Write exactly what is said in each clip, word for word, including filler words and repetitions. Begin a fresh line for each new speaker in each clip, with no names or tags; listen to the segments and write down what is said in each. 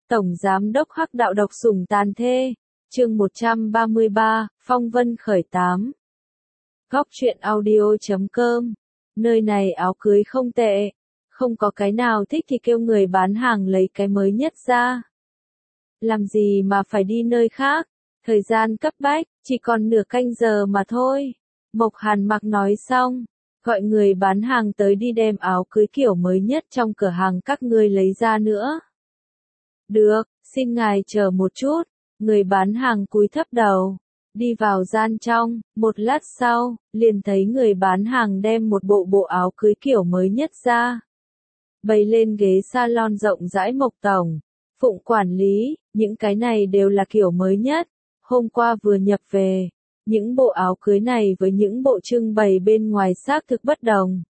Tổng Giám đốc Hắc Đạo độc sủng tàn thê. Chương một trăm ba mươi ba, Phong Vân khởi tám. Góc truyện audio chấm com. Nơi này áo cưới không tệ. Không có cái nào thích thì kêu người bán hàng lấy cái mới nhất ra. Làm gì mà phải đi nơi khác. Thời gian cấp bách, chỉ còn nửa canh giờ mà thôi. Mộc Hàn Mặc nói xong, gọi người bán hàng tới đi đem áo cưới kiểu mới nhất trong cửa hàng các ngươi lấy ra nữa. Được, xin ngài chờ một chút. Người bán hàng cúi thấp đầu, đi vào gian trong, một lát sau, liền thấy người bán hàng đem một bộ bộ áo cưới kiểu mới nhất ra. Bày lên ghế salon rộng rãi. Mộc tổng, Phụng quản lý, những cái này đều là kiểu mới nhất, hôm qua vừa nhập về. Những bộ áo cưới này với những bộ trưng bày bên ngoài xác thực bất đồng.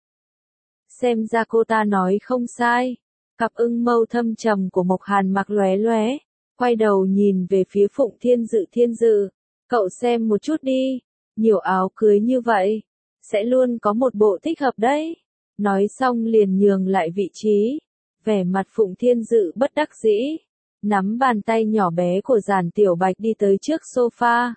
Xem ra cô ta nói không sai. Cặp ưng mâu thâm trầm của Mộc Hàn Mặc lóe lóe, quay đầu nhìn về phía Phụng Thiên Dự. Thiên Dự, cậu xem một chút đi, nhiều áo cưới như vậy, sẽ luôn có một bộ thích hợp đấy. Nói xong liền nhường lại vị trí, vẻ mặt Phụng Thiên Dự bất đắc dĩ, nắm bàn tay nhỏ bé của Giản Tiểu Bạch đi tới trước sofa.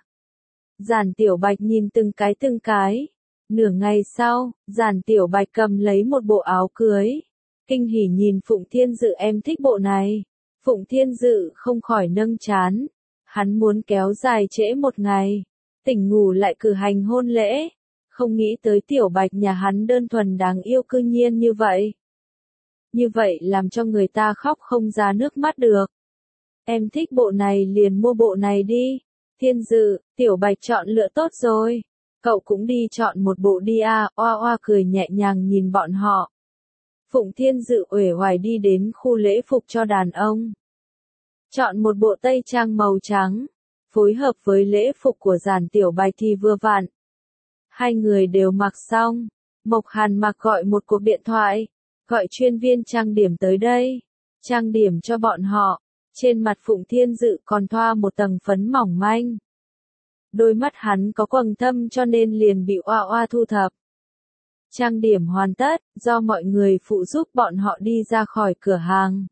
Giản Tiểu Bạch nhìn từng cái từng cái, nửa ngày sau, Giản Tiểu Bạch cầm lấy một bộ áo cưới, kinh hỉ nhìn Phụng Thiên Dự, em thích bộ này. Phụng Thiên Dự không khỏi nâng trán, hắn muốn kéo dài trễ một ngày, tỉnh ngủ lại cử hành hôn lễ, không nghĩ tới Tiểu Bạch nhà hắn đơn thuần đáng yêu cư nhiên như vậy. Như vậy làm cho người ta khóc không ra nước mắt được. Em thích bộ này liền mua bộ này đi. Thiên Dự, Tiểu Bạch chọn lựa tốt rồi, cậu cũng đi chọn một bộ đi à. Oa oa cười nhẹ nhàng nhìn bọn họ. Phụng Thiên Dự uể oải đi đến khu lễ phục cho đàn ông. Chọn một bộ tây trang màu trắng, phối hợp với lễ phục của Giản Tiểu Bạch thì vừa vặn. Hai người đều mặc xong, Mộc Hàn Mặc gọi một cuộc điện thoại, gọi chuyên viên trang điểm tới đây, trang điểm cho bọn họ. Trên mặt Phụng Thiên Dự còn thoa một tầng phấn mỏng manh. Đôi mắt hắn có quầng thâm cho nên liền bị oa oa thu thập. Trang điểm hoàn tất, do mọi người phụ giúp bọn họ đi ra khỏi cửa hàng.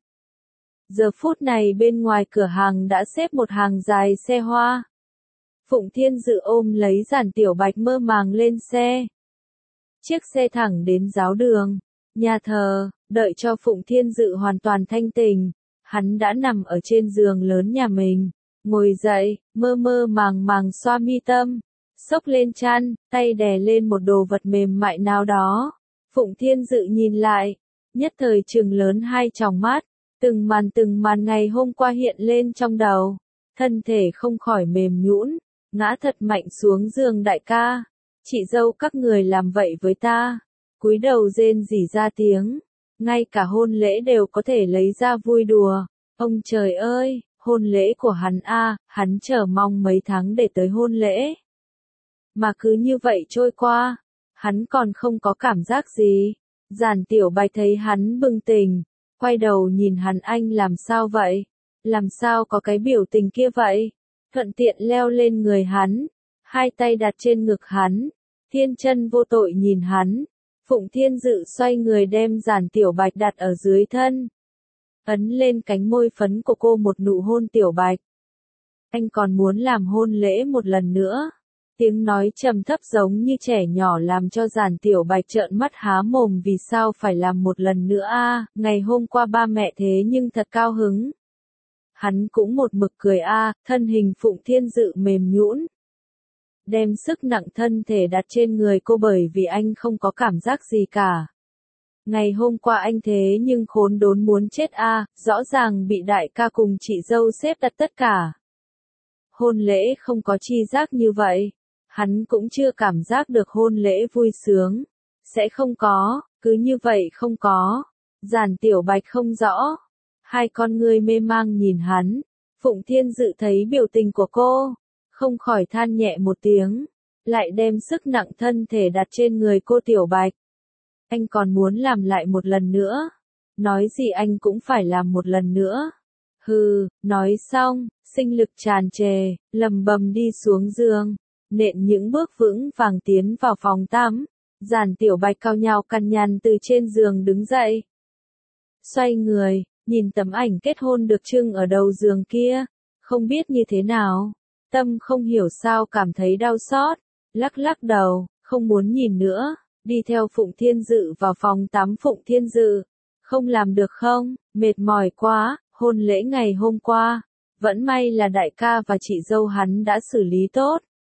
Giờ phút này bên ngoài cửa hàng đã xếp một hàng dài xe hoa. Phụng Thiên Dự ôm lấy Giản Tiểu Bạch mơ màng lên xe. Chiếc xe thẳng đến giáo đường, nhà thờ, đợi cho Phụng Thiên Dự hoàn toàn thanh tỉnh. Hắn đã nằm ở trên giường lớn nhà mình, ngồi dậy, mơ mơ màng màng xoa mi tâm, xốc lên chăn, tay đè lên một đồ vật mềm mại nào đó. Phụng Thiên Dự nhìn lại, nhất thời trừng lớn hai tròng mắt, từng màn từng màn ngày hôm qua hiện lên trong đầu, thân thể không khỏi mềm nhũn, ngã thật mạnh xuống giường. Đại ca, chị dâu các người làm vậy với ta, cúi đầu rên rỉ ra tiếng. Ngay cả hôn lễ đều có thể lấy ra vui đùa. Ông trời ơi, hôn lễ của hắn a, hắn chờ mong mấy tháng để tới hôn lễ. Mà cứ như vậy trôi qua, hắn còn không có cảm giác gì. Giản Tiểu Bạch thấy hắn bừng tỉnh, quay đầu nhìn hắn, anh làm sao vậy? Làm sao có cái biểu tình kia vậy? Thuận tiện leo lên người hắn, hai tay đặt trên ngực hắn, thiên chân vô tội nhìn hắn. Phụng Thiên Dự xoay người đem Giản Tiểu Bạch đặt ở dưới thân, ấn lên cánh môi phấn của cô một nụ hôn. Tiểu Bạch, anh còn muốn làm hôn lễ một lần nữa. Tiếng nói trầm thấp giống như trẻ nhỏ làm cho Giản Tiểu Bạch trợn mắt há mồm, vì sao phải làm một lần nữa a? À, ngày hôm qua ba mẹ thế nhưng thật cao hứng. Hắn cũng một mực cười a, à, thân hình Phụng Thiên Dự mềm nhũn, đem sức nặng thân thể đặt trên người cô bởi vì anh không có cảm giác gì cả. Ngày hôm qua anh thế nhưng khốn đốn muốn chết a, à, rõ ràng bị đại ca cùng chị dâu xếp đặt tất cả. Hôn lễ không có chi giác như vậy, hắn cũng chưa cảm giác được hôn lễ vui sướng. Sẽ không có, cứ như vậy không có. Giản Tiểu Bạch không rõ, hai con ngươi mê mang nhìn hắn. Phụng Thiên Dự thấy biểu tình của cô, không khỏi than nhẹ một tiếng, lại đem sức nặng thân thể đặt trên người cô. Tiểu Bạch, anh còn muốn làm lại một lần nữa? Nói gì anh cũng phải làm một lần nữa. Hừ, nói xong, sinh lực tràn trề, lầm bầm đi xuống giường, nện những bước vững vàng tiến vào phòng tắm. Giản Tiểu Bạch cao nhào cằn nhằn từ trên giường đứng dậy. Xoay người, nhìn tấm ảnh kết hôn được trưng ở đầu giường kia, không biết như thế nào. Tâm không hiểu sao cảm thấy đau xót, lắc lắc đầu, không muốn nhìn nữa, đi theo Phụng Thiên Dự vào phòng tắm. Phụng Thiên Dự, không làm được không, mệt mỏi quá, hôn lễ ngày hôm qua, vẫn may là đại ca và chị dâu hắn đã xử lý tốt.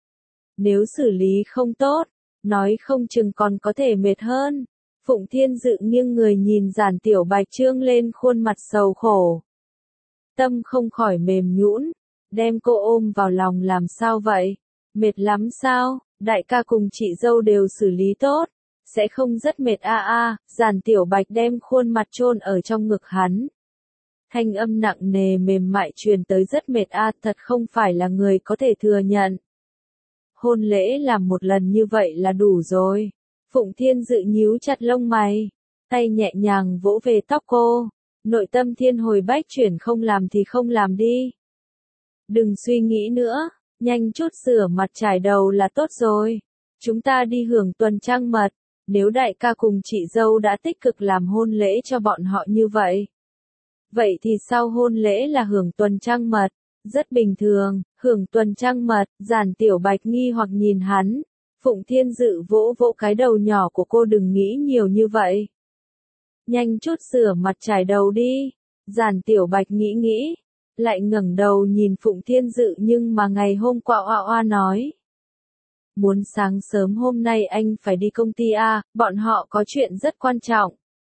Nếu xử lý không tốt, nói không chừng còn có thể mệt hơn. Phụng Thiên Dự nghiêng người nhìn Giản Tiểu Bạch trương lên khuôn mặt sầu khổ. Tâm không khỏi mềm nhũn, đem cô ôm vào lòng. Làm sao vậy? Mệt lắm sao? Đại ca cùng chị dâu đều xử lý tốt, sẽ không rất mệt a a. Giản Tiểu Bạch đem khuôn mặt chôn ở trong ngực hắn. Thanh âm nặng nề mềm mại truyền tới, rất mệt a, thật không phải là người có thể thừa nhận. Hôn lễ làm một lần như vậy là đủ rồi. Phụng Thiên Dự nhíu chặt lông mày, tay nhẹ nhàng vỗ về tóc cô, nội tâm thiên hồi bách chuyển, không làm thì không làm đi. Đừng suy nghĩ nữa, nhanh chút rửa mặt trải đầu là tốt rồi. Chúng ta đi hưởng tuần trăng mật, nếu đại ca cùng chị dâu đã tích cực làm hôn lễ cho bọn họ như vậy. Vậy thì sau hôn lễ là hưởng tuần trăng mật, rất bình thường, hưởng tuần trăng mật. Giản Tiểu Bạch nghi hoặc nhìn hắn. Phụng Thiên Dự vỗ vỗ cái đầu nhỏ của cô, đừng nghĩ nhiều như vậy. Nhanh chút rửa mặt trải đầu đi. Giản Tiểu Bạch nghĩ nghĩ, lại ngẩng đầu nhìn Phụng Thiên Dự, nhưng mà ngày hôm qua Oa Oa nói. Muốn sáng sớm hôm nay anh phải đi công ty a, bọn họ có chuyện rất quan trọng.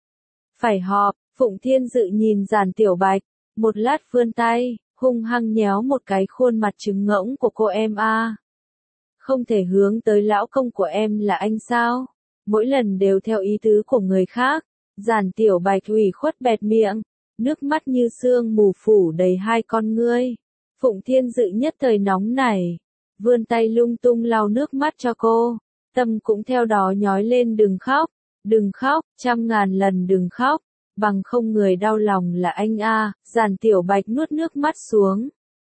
Phải họp. Phụng Thiên Dự nhìn Giản Tiểu Bạch, một lát vươn tay, hung hăng nhéo một cái khuôn mặt trứng ngỗng của cô. Em a, không thể hướng tới lão công của em là anh sao? Mỗi lần đều theo ý tứ của người khác. Giản Tiểu Bạch ủy khuất bẹt miệng, nước mắt như sương mù phủ đầy hai con ngươi. Phụng Thiên Dự nhất thời nóng nảy, vươn tay lung tung lau nước mắt cho cô. Tâm cũng theo đó nhói lên, đừng khóc, đừng khóc, trăm ngàn lần đừng khóc, bằng không người đau lòng là anh a. Giản Tiểu Bạch nuốt nước mắt xuống,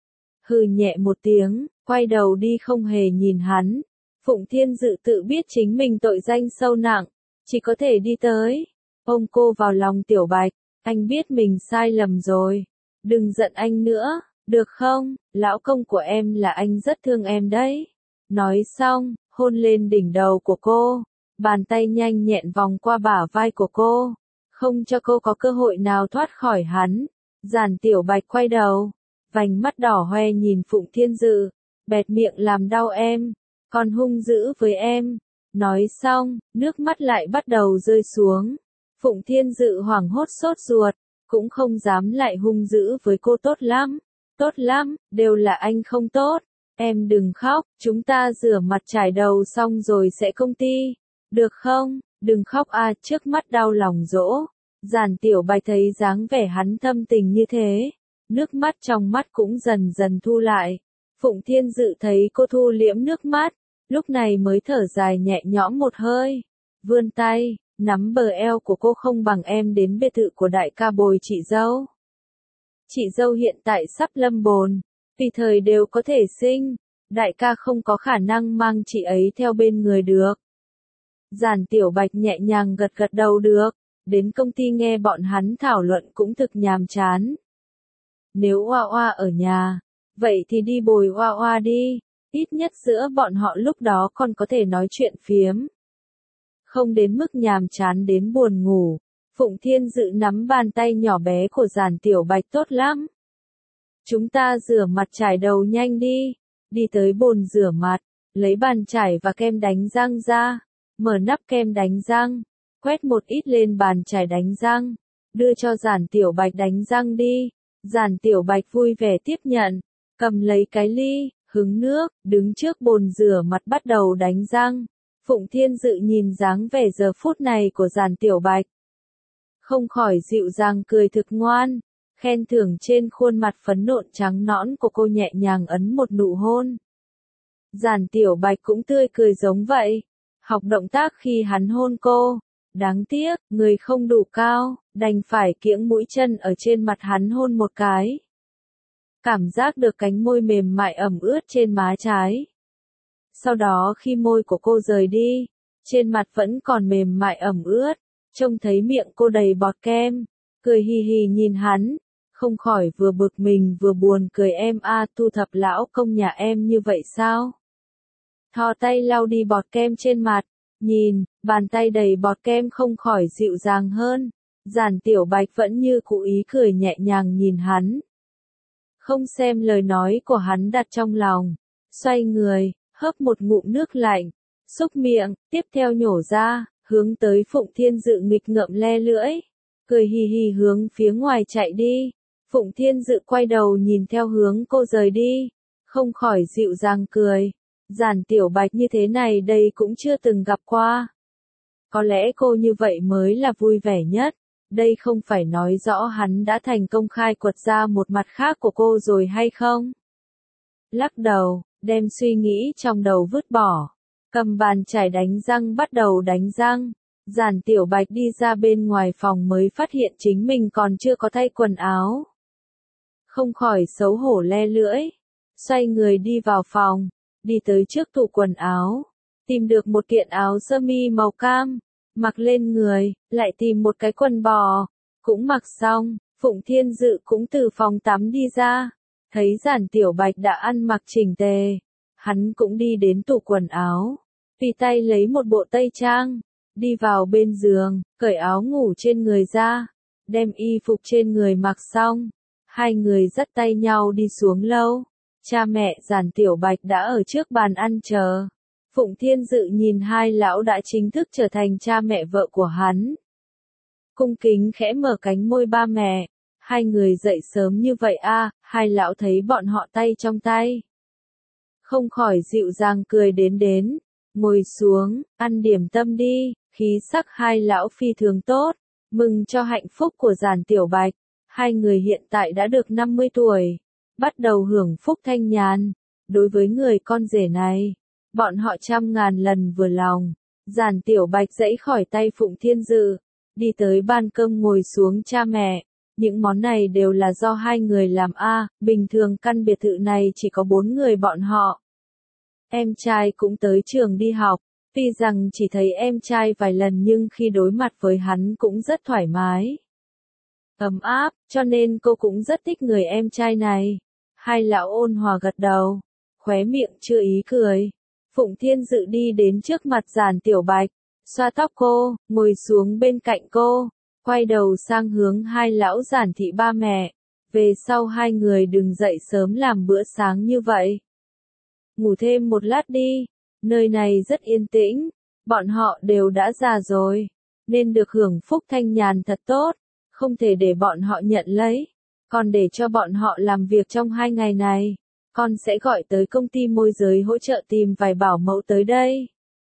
hừ nhẹ một tiếng, quay đầu đi không hề nhìn hắn. Phụng Thiên Dự tự biết chính mình tội danh sâu nặng, chỉ có thể đi tới, ôm cô vào lòng. Tiểu Bạch, anh biết mình sai lầm rồi, đừng giận anh nữa, được không? Lão công của em là anh rất thương em đấy. Nói xong, hôn lên đỉnh đầu của cô, bàn tay nhanh nhẹn vòng qua bả vai của cô, không cho cô có cơ hội nào thoát khỏi hắn. Giản Tiểu Bạch quay đầu, vành mắt đỏ hoe nhìn Phụng Thiên Dự, bẹt miệng, làm đau em, còn hung dữ với em. Nói xong, nước mắt lại bắt đầu rơi xuống. Phụng Thiên Dự hoảng hốt sốt ruột, cũng không dám lại hung dữ với cô. Tốt lắm, tốt lắm, đều là anh không tốt. Em đừng khóc, chúng ta rửa mặt trải đầu xong rồi sẽ công ty, được không? Đừng khóc a. Trước mắt đau lòng dỗ. Giản Tiểu Bạch thấy dáng vẻ hắn thâm tình như thế, nước mắt trong mắt cũng dần dần thu lại. Phụng Thiên Dự thấy cô thu liễm nước mắt, lúc này mới thở dài nhẹ nhõm một hơi, vươn tay, nắm bờ eo của cô. Không bằng em đến biệt thự của đại ca bồi chị dâu. Chị dâu hiện tại sắp lâm bồn, tùy thời đều có thể sinh, đại ca không có khả năng mang chị ấy theo bên người được. Giản Tiểu Bạch nhẹ nhàng gật gật đầu, được. Đến công ty nghe bọn hắn thảo luận cũng thực nhàm chán. Nếu Oa Oa ở nhà, vậy thì đi bồi Oa Oa đi, ít nhất giữa bọn họ lúc đó còn có thể nói chuyện phiếm, không đến mức nhàm chán đến buồn ngủ. Phụng Thiên Dự nắm bàn tay nhỏ bé của Giản Tiểu Bạch, tốt lắm. Chúng ta rửa mặt trải đầu nhanh đi. Đi tới bồn rửa mặt, lấy bàn chải và kem đánh răng ra, mở nắp kem đánh răng, quét một ít lên bàn chải đánh răng, đưa cho Giản Tiểu Bạch đánh răng đi. Giản Tiểu Bạch vui vẻ tiếp nhận, cầm lấy cái ly, hứng nước, đứng trước bồn rửa mặt bắt đầu đánh răng. Phụng Thiên Dự nhìn dáng vẻ giờ phút này của Giản Tiểu Bạch, không khỏi dịu dàng cười thực ngoan, khen thưởng trên khuôn mặt phấn nộn trắng nõn của cô, nhẹ nhàng ấn một nụ hôn. Giản Tiểu Bạch cũng tươi cười giống vậy, học động tác khi hắn hôn cô. Đáng tiếc, người không đủ cao, đành phải kiễng mũi chân ở trên mặt hắn hôn một cái. Cảm giác được cánh môi mềm mại ẩm ướt trên má trái. Sau đó khi môi của cô rời đi, trên mặt vẫn còn mềm mại ẩm ướt, trông thấy miệng cô đầy bọt kem, cười hì hì nhìn hắn, không khỏi vừa bực mình vừa buồn cười em a thu thập lão công nhà em như vậy sao? Thò tay lau đi bọt kem trên mặt, nhìn, bàn tay đầy bọt kem không khỏi dịu dàng hơn. Giản Tiểu Bạch vẫn như cũ ý cười nhẹ nhàng nhìn hắn. Không xem lời nói của hắn đặt trong lòng, xoay người, hớp một ngụm nước lạnh, xúc miệng, tiếp theo nhổ ra, hướng tới Phụng Thiên Dự nghịch ngợm le lưỡi, cười hì hì hướng phía ngoài chạy đi. Phụng Thiên Dự quay đầu nhìn theo hướng cô rời đi, không khỏi dịu dàng cười. Giản Tiểu Bạch như thế này đây cũng chưa từng gặp qua. Có lẽ cô như vậy mới là vui vẻ nhất. Đây không phải nói rõ hắn đã thành công khai quật ra một mặt khác của cô rồi hay không? Lắc đầu, đem suy nghĩ trong đầu vứt bỏ. Cầm bàn chải đánh răng bắt đầu đánh răng. Giản Tiểu Bạch đi ra bên ngoài phòng mới phát hiện chính mình còn chưa có thay quần áo. Không khỏi xấu hổ le lưỡi. Xoay người đi vào phòng, đi tới trước tủ quần áo. Tìm được một kiện áo sơ mi màu cam. Mặc lên người, lại tìm một cái quần bò, cũng mặc xong, Phụng Thiên Dự cũng từ phòng tắm đi ra, thấy Giản Tiểu Bạch đã ăn mặc chỉnh tề, hắn cũng đi đến tủ quần áo, tùy tay lấy một bộ tây trang, đi vào bên giường, cởi áo ngủ trên người ra, đem y phục trên người mặc xong, hai người dắt tay nhau đi xuống lâu, cha mẹ Giản Tiểu Bạch đã ở trước bàn ăn chờ. Phụng Thiên Dự nhìn hai lão đã chính thức trở thành cha mẹ vợ của hắn. Cung kính khẽ mở cánh môi ba mẹ, hai người dậy sớm như vậy a, à, hai lão thấy bọn họ tay trong tay. Không khỏi dịu dàng cười đến đến, ngồi xuống, ăn điểm tâm đi, khí sắc hai lão phi thường tốt, mừng cho hạnh phúc của Giản Tiểu Bạch, hai người hiện tại đã được năm mươi tuổi, bắt đầu hưởng phúc thanh nhàn, đối với người con rể này. Bọn họ trăm ngàn lần vừa lòng. Giản Tiểu Bạch dãy khỏi tay Phụng Thiên Dự, đi tới ban cơm ngồi xuống cha mẹ. Những món này đều là do hai người làm a, à, bình thường căn biệt thự này chỉ có bốn người bọn họ. Em trai cũng tới trường đi học, tuy rằng chỉ thấy em trai vài lần nhưng khi đối mặt với hắn cũng rất thoải mái. Ấm áp, cho nên cô cũng rất thích người em trai này. Hai lão ôn hòa gật đầu, khóe miệng chưa ý cười. Phụng Thiên Dự đi đến trước mặt Giản Tiểu Bạch, xoa tóc cô, ngồi xuống bên cạnh cô, quay đầu sang hướng hai lão Giản thị ba mẹ, về sau hai người đừng dậy sớm làm bữa sáng như vậy. Ngủ thêm một lát đi, nơi này rất yên tĩnh, bọn họ đều đã già rồi, nên được hưởng phúc thanh nhàn thật tốt, không thể để bọn họ nhận lấy, còn để cho bọn họ làm việc trong hai ngày này. Con sẽ gọi tới công ty môi giới hỗ trợ tìm vài bảo mẫu tới đây.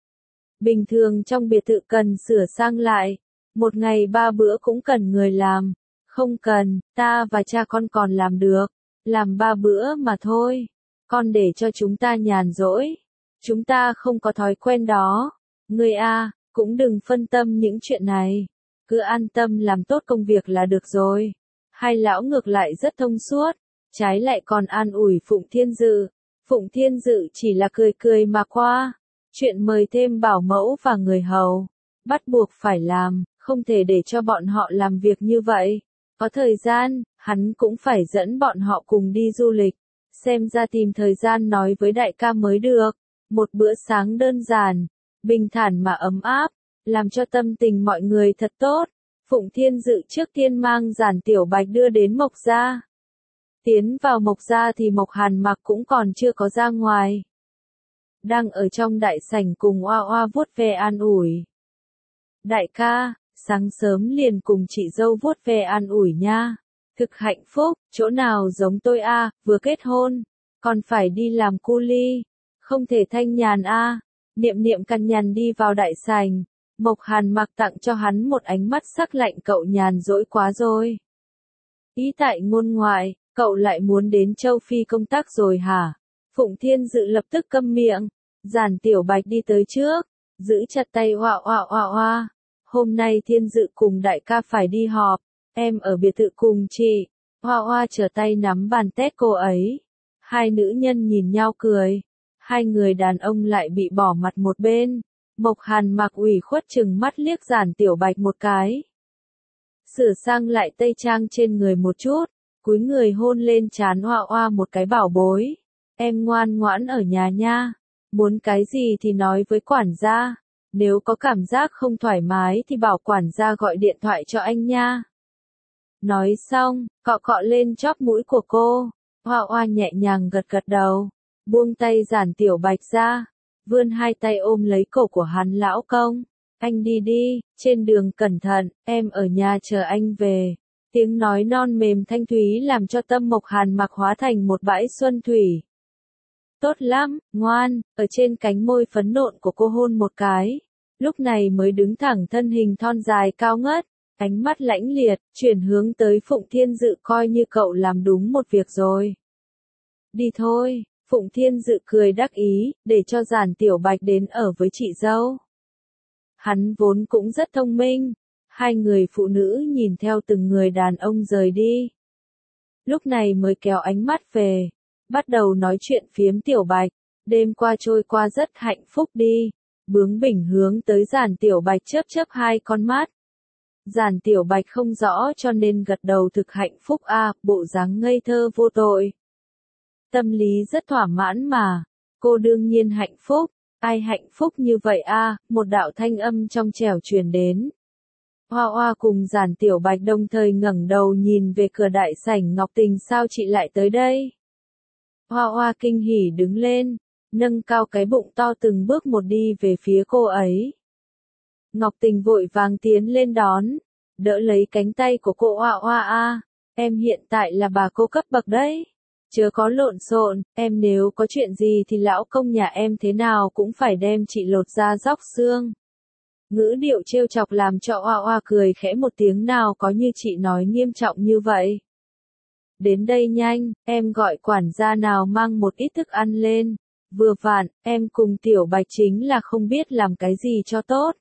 Bình thường trong biệt thự cần sửa sang lại, một ngày ba bữa cũng cần người làm. Không cần, ta và cha con còn làm được, làm ba bữa mà thôi. Con để cho chúng ta nhàn rỗi. Chúng ta không có thói quen đó. Người a, cũng đừng phân tâm những chuyện này. Cứ an tâm làm tốt công việc là được rồi. Hai lão ngược lại rất thông suốt. Trái lại còn an ủi Phụng Thiên Dự. Phụng Thiên Dự chỉ là cười cười mà qua. Chuyện mời thêm bảo mẫu và người hầu, bắt buộc phải làm, không thể để cho bọn họ làm việc như vậy. Có thời gian, hắn cũng phải dẫn bọn họ cùng đi du lịch. Xem ra tìm thời gian nói với đại ca mới được. Một bữa sáng đơn giản, bình thản mà ấm áp, làm cho tâm tình mọi người thật tốt. Phụng Thiên Dự trước tiên mang Giản Tiểu Bạch đưa đến Mộc Gia. Tiến vào Mộc Gia thì Mộc Hàn Mặc cũng còn chưa có ra ngoài. Đang ở trong đại sảnh cùng oa oa vuốt ve an ủi. Đại ca, sáng sớm liền cùng chị dâu vuốt ve an ủi nha. Thực hạnh phúc, chỗ nào giống tôi a, vừa kết hôn, còn phải đi làm cu li, không thể thanh nhàn a. Niệm Niệm cằn nhằn đi vào đại sảnh, Mộc Hàn Mặc tặng cho hắn một ánh mắt sắc lạnh, cậu nhàn rỗi quá rồi. Ý tại ngôn ngoại, cậu lại muốn đến châu Phi công tác rồi hả? Phụng Thiên Dự lập tức câm miệng. Giản Tiểu Bạch đi tới trước, giữ chặt tay oa oa oa oa. Hôm nay Thiên Dự cùng đại ca phải đi họp, em ở biệt thự cùng chị. Oa oa trở tay nắm bàn tét cô ấy. Hai nữ nhân nhìn nhau cười. Hai người đàn ông lại bị bỏ mặt một bên. Mộc Hàn Mặc ủy khuất chừng mắt liếc Giản Tiểu Bạch một cái. sửa sang lại tây trang trên người một chút, cúi người hôn lên trán Hoa Hoa một cái bảo bối. Em ngoan ngoãn ở nhà nha, muốn cái gì thì nói với quản gia, nếu có cảm giác không thoải mái thì bảo quản gia gọi điện thoại cho anh nha. Nói xong, cọ cọ lên chóp mũi của cô, Hoa Hoa nhẹ nhàng gật gật đầu, buông tay Giản Tiểu Bạch ra, vươn hai tay ôm lấy cổ của hắn. Lão công, anh đi đi, trên đường cẩn thận, em ở nhà chờ anh về. Tiếng nói non mềm thanh thúy làm cho tâm Mộc Hàn Mặc hóa thành một bãi xuân thủy. Tốt lắm, ngoan, ở trên cánh môi phấn nộn của cô hôn một cái, lúc này mới đứng thẳng thân hình thon dài cao ngất, ánh mắt lãnh liệt, chuyển hướng tới Phụng Thiên Dự, coi như cậu làm đúng một việc rồi. Đi thôi, Phụng Thiên Dự cười đắc ý, để cho Giản Tiểu Bạch đến ở với chị dâu. Hắn vốn cũng rất thông minh, hai người phụ nữ nhìn theo từng người đàn ông rời đi. Lúc này mới kéo ánh mắt về, bắt đầu nói chuyện phiếm. Tiểu Bạch, đêm qua trôi qua rất hạnh phúc đi, bướng bỉnh hướng tới Giản Tiểu Bạch chớp chớp hai con mắt. Giản Tiểu Bạch không rõ cho nên gật đầu, thực hạnh phúc a, à, bộ dáng ngây thơ vô tội. Tâm lý rất thỏa mãn mà, cô đương nhiên hạnh phúc, ai hạnh phúc như vậy a, à, một đạo thanh âm trong trẻo truyền đến. Hoa Hoa cùng Giản Tiểu Bạch đồng thời ngẩng đầu nhìn về cửa đại sảnh. Ngọc Tình, sao chị lại tới đây? Hoa Hoa kinh hỉ đứng lên, nâng cao cái bụng to từng bước một đi về phía cô ấy. Ngọc Tình vội vàng tiến lên đón, đỡ lấy cánh tay của cô. Hoa Hoa a, em hiện tại là bà cô cấp bậc đấy. Chớ có lộn xộn, em nếu có chuyện gì thì lão công nhà em thế nào cũng phải đem chị lột da róc xương. Ngữ điệu trêu chọc làm cho Hoa Hoa cười khẽ một tiếng, nào có như chị nói nghiêm trọng như vậy. Đến đây nhanh, em gọi quản gia nào mang một ít thức ăn lên. Vừa vặn, em cùng Tiểu Bạch chính là không biết làm cái gì cho tốt.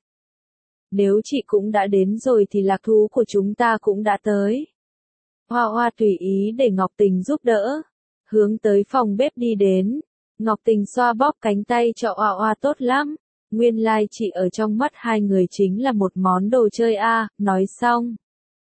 Nếu chị cũng đã đến rồi thì lạc thú của chúng ta cũng đã tới. Hoa Hoa tùy ý để Ngọc Tình giúp đỡ, hướng tới phòng bếp đi đến. Ngọc Tình xoa bóp cánh tay cho Hoa Hoa, tốt lắm. Nguyên lai like chị ở trong mắt hai người chính là một món đồ chơi a, à. Nói xong,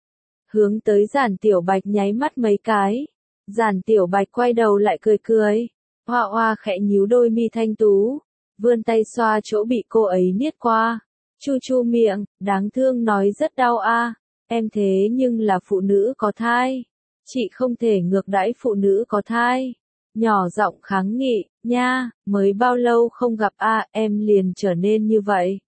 hướng tới Giản Tiểu Bạch nháy mắt mấy cái. Giản Tiểu Bạch quay đầu lại cười cười. Hoa Hoa khẽ nhíu đôi mi thanh tú, vươn tay xoa chỗ bị cô ấy niết qua, chu chu miệng, đáng thương nói rất đau a. À. Em thế nhưng là phụ nữ có thai, chị không thể ngược đãi phụ nữ có thai. Nhỏ giọng kháng nghị, nha, mới bao lâu không gặp a, à, em liền trở nên như vậy.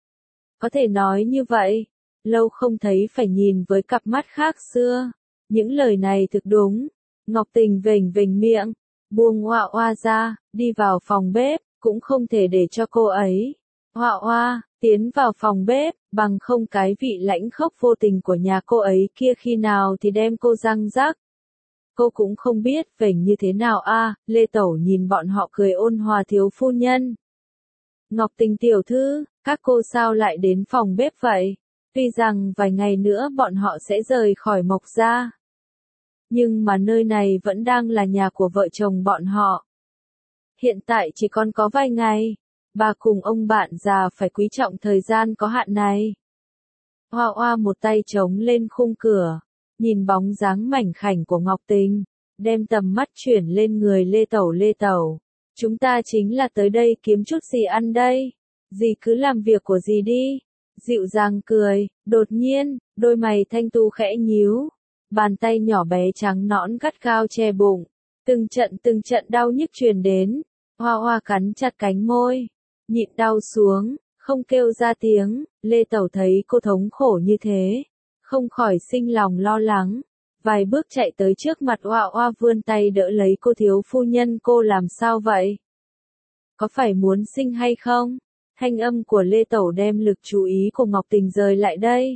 Có thể nói như vậy, lâu không thấy phải nhìn với cặp mắt khác xưa. Những lời này thực đúng. Ngọc Tình vểnh vểnh miệng, buông Hoa Hoa ra, đi vào phòng bếp, cũng không thể để cho cô ấy. Hoa Hoa, tiến vào phòng bếp, bằng không cái vị lãnh khốc vô tình của nhà cô ấy kia khi nào thì đem cô răng rắc. Cô cũng không biết vểnh như thế nào a. À, Lê Tẩu nhìn bọn họ cười ôn hòa, thiếu phu nhân. Ngọc Tình tiểu thư, các cô sao lại đến phòng bếp vậy? Tuy rằng vài ngày nữa bọn họ sẽ rời khỏi Mộc gia, nhưng mà nơi này vẫn đang là nhà của vợ chồng bọn họ. Hiện tại chỉ còn có vài ngày, bà cùng ông bạn già phải quý trọng thời gian có hạn này. Hoa Hoa một tay chống lên khung cửa, nhìn bóng dáng mảnh khảnh của Ngọc Tình, đem tầm mắt chuyển lên người Lê Tẩu. Lê Tẩu, chúng ta chính là tới đây kiếm chút gì ăn đây. Dì cứ làm việc của dì đi. Dịu dàng cười, đột nhiên, đôi mày thanh tu khẽ nhíu. Bàn tay nhỏ bé trắng nõn gắt gao che bụng. Từng trận từng trận đau nhức truyền đến. Hoa Hoa cắn chặt cánh môi, nhịn đau xuống, không kêu ra tiếng. Lê Tẩu thấy cô thống khổ như thế, không khỏi sinh lòng lo lắng. Vài bước chạy tới trước mặt Hoa Hoa, vươn tay đỡ lấy cô. Thiếu phu nhân, cô làm sao vậy? Có phải muốn sinh hay không? Thanh âm của Lê Tẩu đem lực chú ý của Ngọc Tình rời lại đây.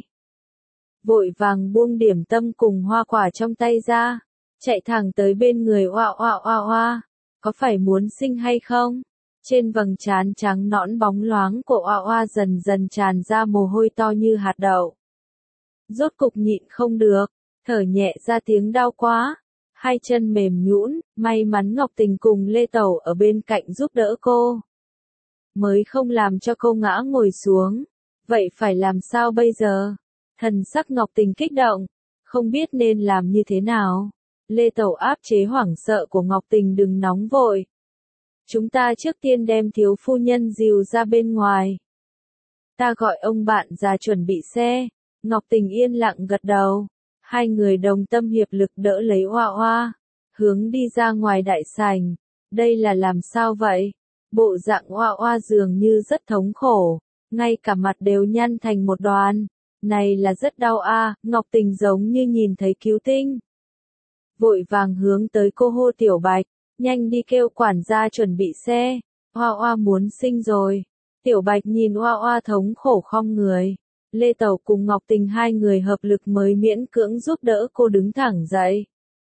Vội vàng buông điểm tâm cùng hoa quả trong tay ra, chạy thẳng tới bên người Hoa Hoa. Hoa Hoa, có phải muốn sinh hay không? Trên vầng trán trắng nõn bóng loáng của Hoa Hoa dần dần tràn ra mồ hôi to như hạt đậu. Rốt cục nhịn không được, thở nhẹ ra tiếng, đau quá. Hai chân mềm nhũn, may mắn Ngọc Tình cùng Lê Tẩu ở bên cạnh giúp đỡ cô, mới không làm cho cô ngã ngồi xuống. Vậy phải làm sao bây giờ? Thần sắc Ngọc Tình kích động, không biết nên làm như thế nào. Lê Tẩu áp chế hoảng sợ của Ngọc Tình đừng nóng vội. Chúng ta trước tiên đem thiếu phu nhân dìu ra bên ngoài. Ta gọi ông bạn ra chuẩn bị xe. Ngọc Tình yên lặng gật đầu. Hai người đồng tâm hiệp lực đỡ lấy Hoa Hoa, hướng đi ra ngoài đại sảnh. Đây là làm sao vậy? Bộ dạng Hoa Hoa dường như rất thống khổ, ngay cả mặt đều nhăn thành một đoàn. Này là rất đau a, à, Ngọc Tình giống như nhìn thấy cứu tinh. Vội vàng hướng tới cô hô Tiểu Bạch, nhanh đi kêu quản gia chuẩn bị xe, Hoa Hoa muốn sinh rồi. Tiểu Bạch nhìn Hoa Hoa thống khổ khom người. Lê Tẩu cùng Ngọc Tình hai người hợp lực mới miễn cưỡng giúp đỡ cô đứng thẳng dậy.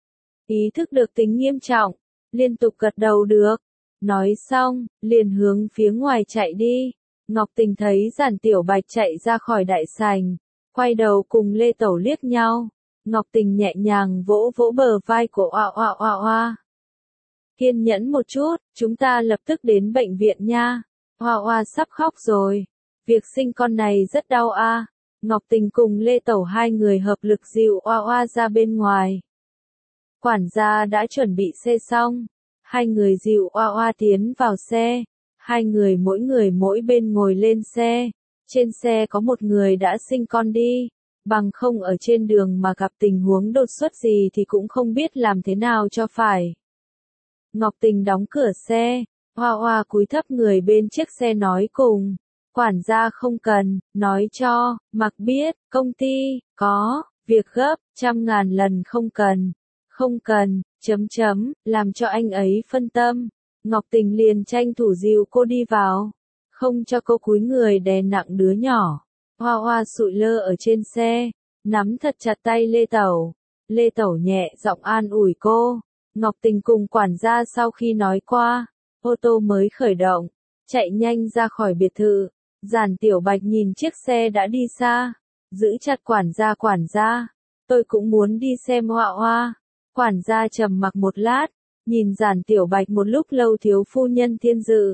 Ý thức được tính nghiêm trọng, liên tục gật đầu được. Nói xong, liền hướng phía ngoài chạy đi. Ngọc Tình thấy Giản Tiểu Bạch chạy ra khỏi đại sảnh, quay đầu cùng Lê Tẩu liếc nhau. Ngọc Tình nhẹ nhàng vỗ vỗ bờ vai của Oa Oa Oa Oa. Kiên nhẫn một chút, chúng ta lập tức đến bệnh viện nha. Oa Oa sắp khóc rồi. Việc sinh con này rất đau a. À. Ngọc Tình cùng Lê Tẩu hai người hợp lực dìu Oa Oa ra bên ngoài. Quản gia đã chuẩn bị xe xong. Hai người dìu Oa Oa tiến vào xe. Hai người mỗi người mỗi bên ngồi lên xe. Trên xe có một người đã sinh con đi. Bằng không ở trên đường mà gặp tình huống đột xuất gì thì cũng không biết làm thế nào cho phải. Ngọc Tình đóng cửa xe. Hoa Hoa cúi thấp người bên chiếc xe nói cùng. Quản gia không cần, nói cho, mặc biết, công ty, có, việc gấp, trăm ngàn lần không cần. Không cần, chấm chấm, làm cho anh ấy phân tâm. Ngọc Tình liền tranh thủ dìu cô đi vào. Không cho cô cúi người đè nặng đứa nhỏ. Hoa Hoa sụi lơ ở trên xe, nắm thật chặt tay Lê Tẩu. Lê Tẩu nhẹ giọng an ủi cô. Ngọc Tình cùng quản gia sau khi nói qua, ô tô mới khởi động, chạy nhanh ra khỏi biệt thự. Giản Tiểu Bạch nhìn chiếc xe đã đi xa, giữ chặt quản gia quản gia. Tôi cũng muốn đi xem Hoa Hoa. Quản gia trầm mặc một lát, nhìn Giản Tiểu Bạch một lúc lâu thiếu phu nhân Thiên Dự.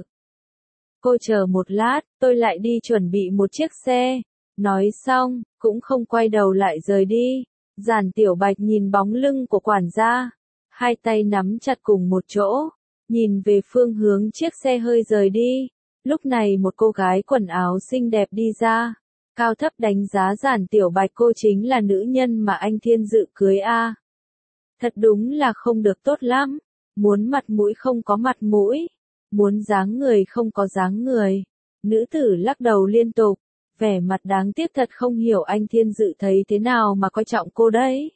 Cô chờ một lát, tôi lại đi chuẩn bị một chiếc xe. Nói xong, cũng không quay đầu lại rời đi. Giản Tiểu Bạch nhìn bóng lưng của quản gia, hai tay nắm chặt cùng một chỗ, nhìn về phương hướng chiếc xe hơi rời đi. Lúc này một cô gái quần áo xinh đẹp đi ra, cao thấp đánh giá Giản Tiểu Bạch cô chính là nữ nhân mà anh Thiên Dự cưới a. Thật đúng là không được tốt lắm, muốn mặt mũi không có mặt mũi, muốn dáng người không có dáng người. Nữ tử lắc đầu liên tục, vẻ mặt đáng tiếc thật không hiểu anh Thiên Dự thấy thế nào mà coi trọng cô đấy.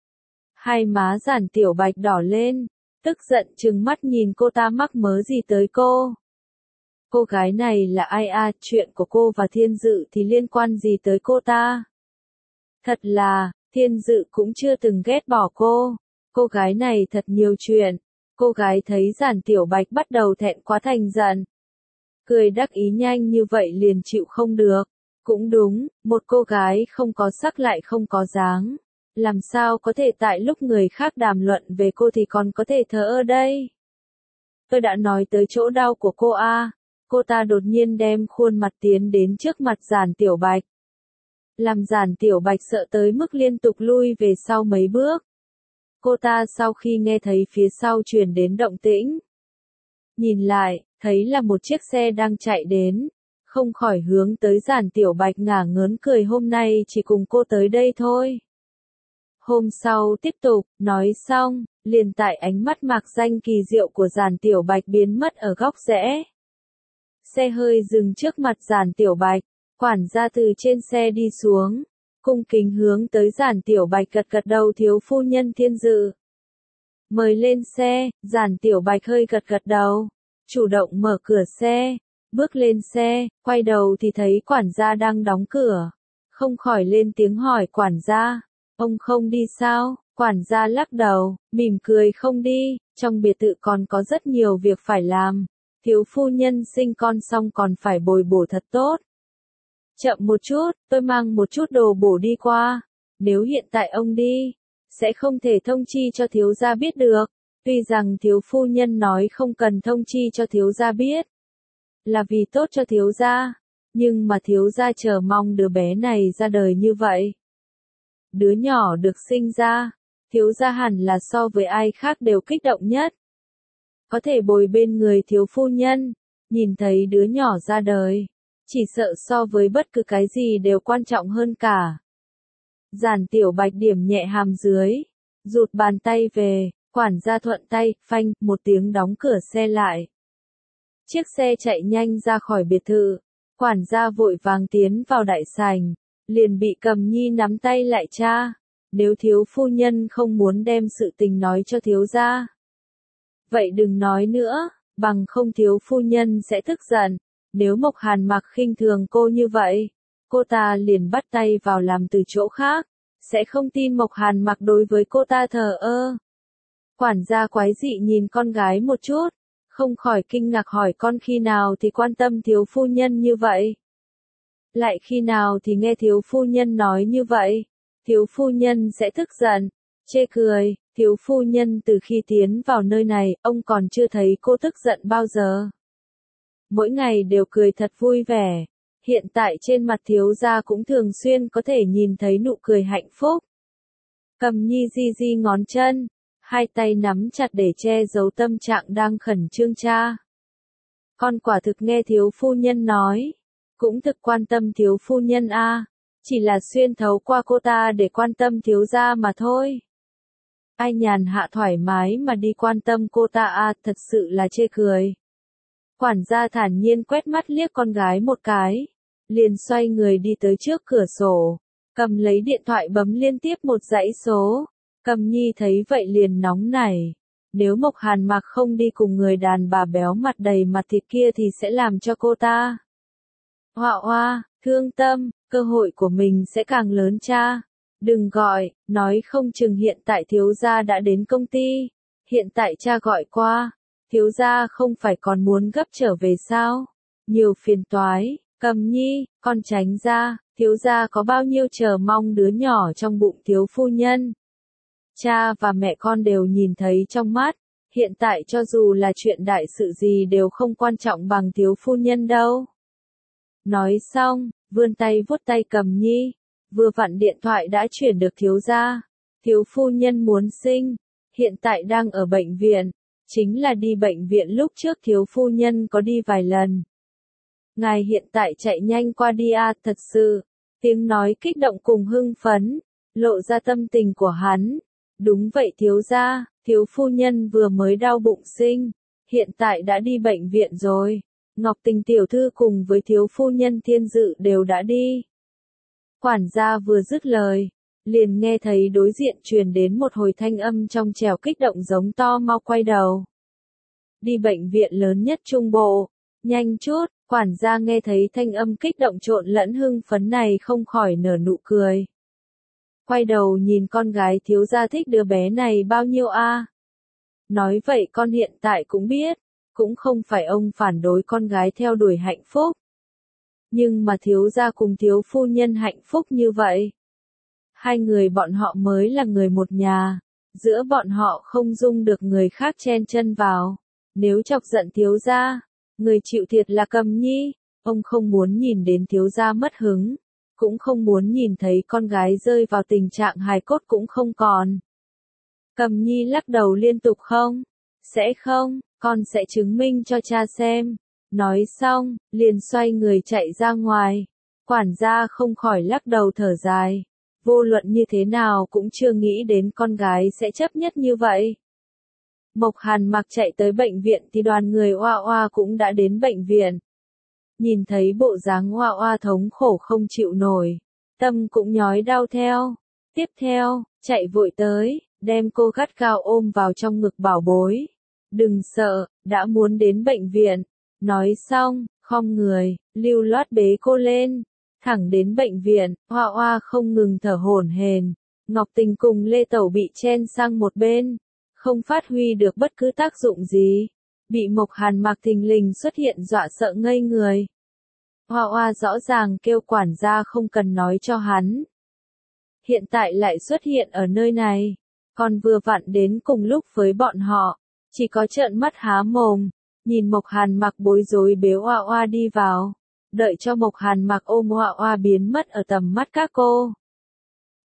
Hai má Giản Tiểu Bạch đỏ lên, tức giận trừng mắt nhìn cô ta mắc mớ gì tới cô. Cô gái này là ai a, à, chuyện của cô và Thiên Dự thì liên quan gì tới cô ta? Thật là, Thiên Dự cũng chưa từng ghét bỏ cô. Cô gái này thật nhiều chuyện. Cô gái thấy Giản Tiểu Bạch bắt đầu thẹn quá thành giận. Cười đắc ý nhanh như vậy liền chịu không được. Cũng đúng, một cô gái không có sắc lại không có dáng. Làm sao có thể tại lúc người khác đàm luận về cô thì còn có thể thờ ơ đây? Tôi đã nói tới chỗ đau của cô a. À. Cô ta đột nhiên đem khuôn mặt tiến đến trước mặt Giản Tiểu Bạch. Làm Giản Tiểu Bạch sợ tới mức liên tục lui về sau mấy bước. Cô ta sau khi nghe thấy phía sau truyền đến động tĩnh, nhìn lại, thấy là một chiếc xe đang chạy đến, không khỏi hướng tới Giản Tiểu Bạch ngả ngớn cười hôm nay chỉ cùng cô tới đây thôi. Hôm sau tiếp tục, nói xong, liền tại ánh mắt mạc danh kỳ diệu của Giản Tiểu Bạch biến mất ở góc rẽ. Xe hơi dừng trước mặt Giản Tiểu Bạch, quản gia từ trên xe đi xuống, cung kính hướng tới Giản Tiểu Bạch gật gật đầu thiếu phu nhân Thiên Dự. Mời lên xe, Giản Tiểu Bạch hơi gật gật đầu, chủ động mở cửa xe, bước lên xe, quay đầu thì thấy quản gia đang đóng cửa, không khỏi lên tiếng hỏi quản gia, ông không đi sao? Quản gia lắc đầu, mỉm cười không đi, trong biệt thự còn có rất nhiều việc phải làm, thiếu phu nhân sinh con xong còn phải bồi bổ thật tốt. Chậm một chút, tôi mang một chút đồ bổ đi qua, nếu hiện tại ông đi, sẽ không thể thông chi cho thiếu gia biết được, tuy rằng thiếu phu nhân nói không cần thông chi cho thiếu gia biết, là vì tốt cho thiếu gia, nhưng mà thiếu gia chờ mong đứa bé này ra đời như vậy. đứa nhỏ được sinh ra, thiếu gia hẳn là so với ai khác đều kích động nhất. Có thể bồi bên người thiếu phu nhân, nhìn thấy đứa nhỏ ra đời, chỉ sợ so với bất cứ cái gì đều quan trọng hơn cả. Giản Tiểu Bạch điểm nhẹ hàm dưới, rụt bàn tay về, quản gia thuận tay, phanh, một tiếng đóng cửa xe lại. Chiếc xe chạy nhanh ra khỏi biệt thự, quản gia vội vàng tiến vào đại sảnh, liền bị Cầm Nhi nắm tay lại cha, nếu thiếu phu nhân không muốn đem sự tình nói cho thiếu gia. Vậy đừng nói nữa, bằng không thiếu phu nhân sẽ tức giận, nếu Mộc Hàn Mặc khinh thường cô như vậy, cô ta liền bắt tay vào làm từ chỗ khác, sẽ không tin Mộc Hàn Mặc đối với cô ta thờ ơ. Quản gia quái dị nhìn con gái một chút, không khỏi kinh ngạc hỏi con khi nào thì quan tâm thiếu phu nhân như vậy. Lại khi nào thì nghe thiếu phu nhân nói như vậy, thiếu phu nhân sẽ tức giận, chê cười, thiếu phu nhân từ khi tiến vào nơi này, ông còn chưa thấy cô tức giận bao giờ. Mỗi ngày đều cười thật vui vẻ, hiện tại trên mặt thiếu gia cũng thường xuyên có thể nhìn thấy nụ cười hạnh phúc. Cầm Nhi di di ngón chân, hai tay nắm chặt để che giấu tâm trạng đang khẩn trương cha. Con quả thực nghe thiếu phu nhân nói, cũng thực quan tâm thiếu phu nhân a, chỉ là xuyên thấu qua cô ta để quan tâm thiếu gia mà thôi. Ai nhàn hạ thoải mái mà đi quan tâm cô ta a, thật sự là chê cười. Quản gia thản nhiên quét mắt liếc con gái một cái, liền xoay người đi tới trước cửa sổ, cầm lấy điện thoại bấm liên tiếp một dãy số. Cầm Nhi thấy vậy liền nóng nảy, nếu Mộc Hàn Mặc không đi cùng người đàn bà béo mặt đầy mặt thịt kia thì sẽ làm cho cô ta Hoa hoa, thương tâm, cơ hội của mình sẽ càng lớn cha. Đừng gọi, nói không chừng hiện tại thiếu gia đã đến công ty. Hiện tại cha gọi qua, thiếu gia không phải còn muốn gấp trở về sao? Nhiều phiền toái, Cầm Nhi, con tránh ra, thiếu gia có bao nhiêu chờ mong đứa nhỏ trong bụng thiếu phu nhân. Cha và mẹ con đều nhìn thấy trong mắt, hiện tại cho dù là chuyện đại sự gì đều không quan trọng bằng thiếu phu nhân đâu. Nói xong, vươn tay vuốt tay Cầm Nhi, vừa vặn điện thoại đã chuyển được thiếu gia, thiếu phu nhân muốn sinh, hiện tại đang ở bệnh viện, chính là đi bệnh viện lúc trước thiếu phu nhân có đi vài lần. Ngài hiện tại chạy nhanh qua đi a, thật sự, tiếng nói kích động cùng hưng phấn, lộ ra tâm tình của hắn. Đúng vậy thiếu gia, thiếu phu nhân vừa mới đau bụng sinh, hiện tại đã đi bệnh viện rồi. Ngọc Tình tiểu thư cùng với thiếu phu nhân Thiên Dự đều đã đi. Quản gia vừa dứt lời, liền nghe thấy đối diện truyền đến một hồi thanh âm trong trẻo kích động giống to mau quay đầu. Đi bệnh viện lớn nhất Trung Bộ, nhanh chút, quản gia nghe thấy thanh âm kích động trộn lẫn hưng phấn này không khỏi nở nụ cười. Quay đầu nhìn con gái thiếu gia thích đứa bé này bao nhiêu a? Nói vậy con hiện tại cũng biết, cũng không phải ông phản đối con gái theo đuổi hạnh phúc. Nhưng mà thiếu gia cùng thiếu phu nhân hạnh phúc như vậy. Hai người bọn họ mới là người một nhà, giữa bọn họ không dung được người khác chen chân vào. Nếu chọc giận thiếu gia, người chịu thiệt là Cầm Nhi, ông không muốn nhìn đến thiếu gia mất hứng. Cũng không muốn nhìn thấy con gái rơi vào tình trạng hài cốt cũng không còn. Cầm Nhi lắc đầu liên tục không, sẽ không, con sẽ chứng minh cho cha xem. Nói xong, liền xoay người chạy ra ngoài. Quản gia không khỏi lắc đầu thở dài. Vô luận như thế nào cũng chưa nghĩ đến con gái sẽ chấp nhất như vậy. Mộc Hàn Mặc chạy tới bệnh viện thì đoàn người Oa Oa cũng đã đến bệnh viện. Nhìn thấy bộ dáng Oa Oa thống khổ không chịu nổi, tâm cũng nhói đau theo. Tiếp theo, chạy vội tới, đem cô gắt gao ôm vào trong ngực bảo bối. Đừng sợ, đã muốn đến bệnh viện. Nói xong, khom người, lưu loát bế cô lên. Thẳng đến bệnh viện, Oa Oa không ngừng thở hổn hển. Ngọc Tình cùng Lê Tẩu bị chen sang một bên, không phát huy được bất cứ tác dụng gì. Bị Mộc Hàn Mặc thình lình xuất hiện dọa sợ ngây người. Oa Oa rõ ràng kêu quản gia không cần nói cho hắn. Hiện tại lại xuất hiện ở nơi này, còn vừa vặn đến cùng lúc với bọn họ, chỉ có trợn mắt há mồm, nhìn Mộc Hàn Mặc bối rối bế Oa Oa đi vào, đợi cho Mộc Hàn Mặc ôm Oa Oa biến mất ở tầm mắt các cô.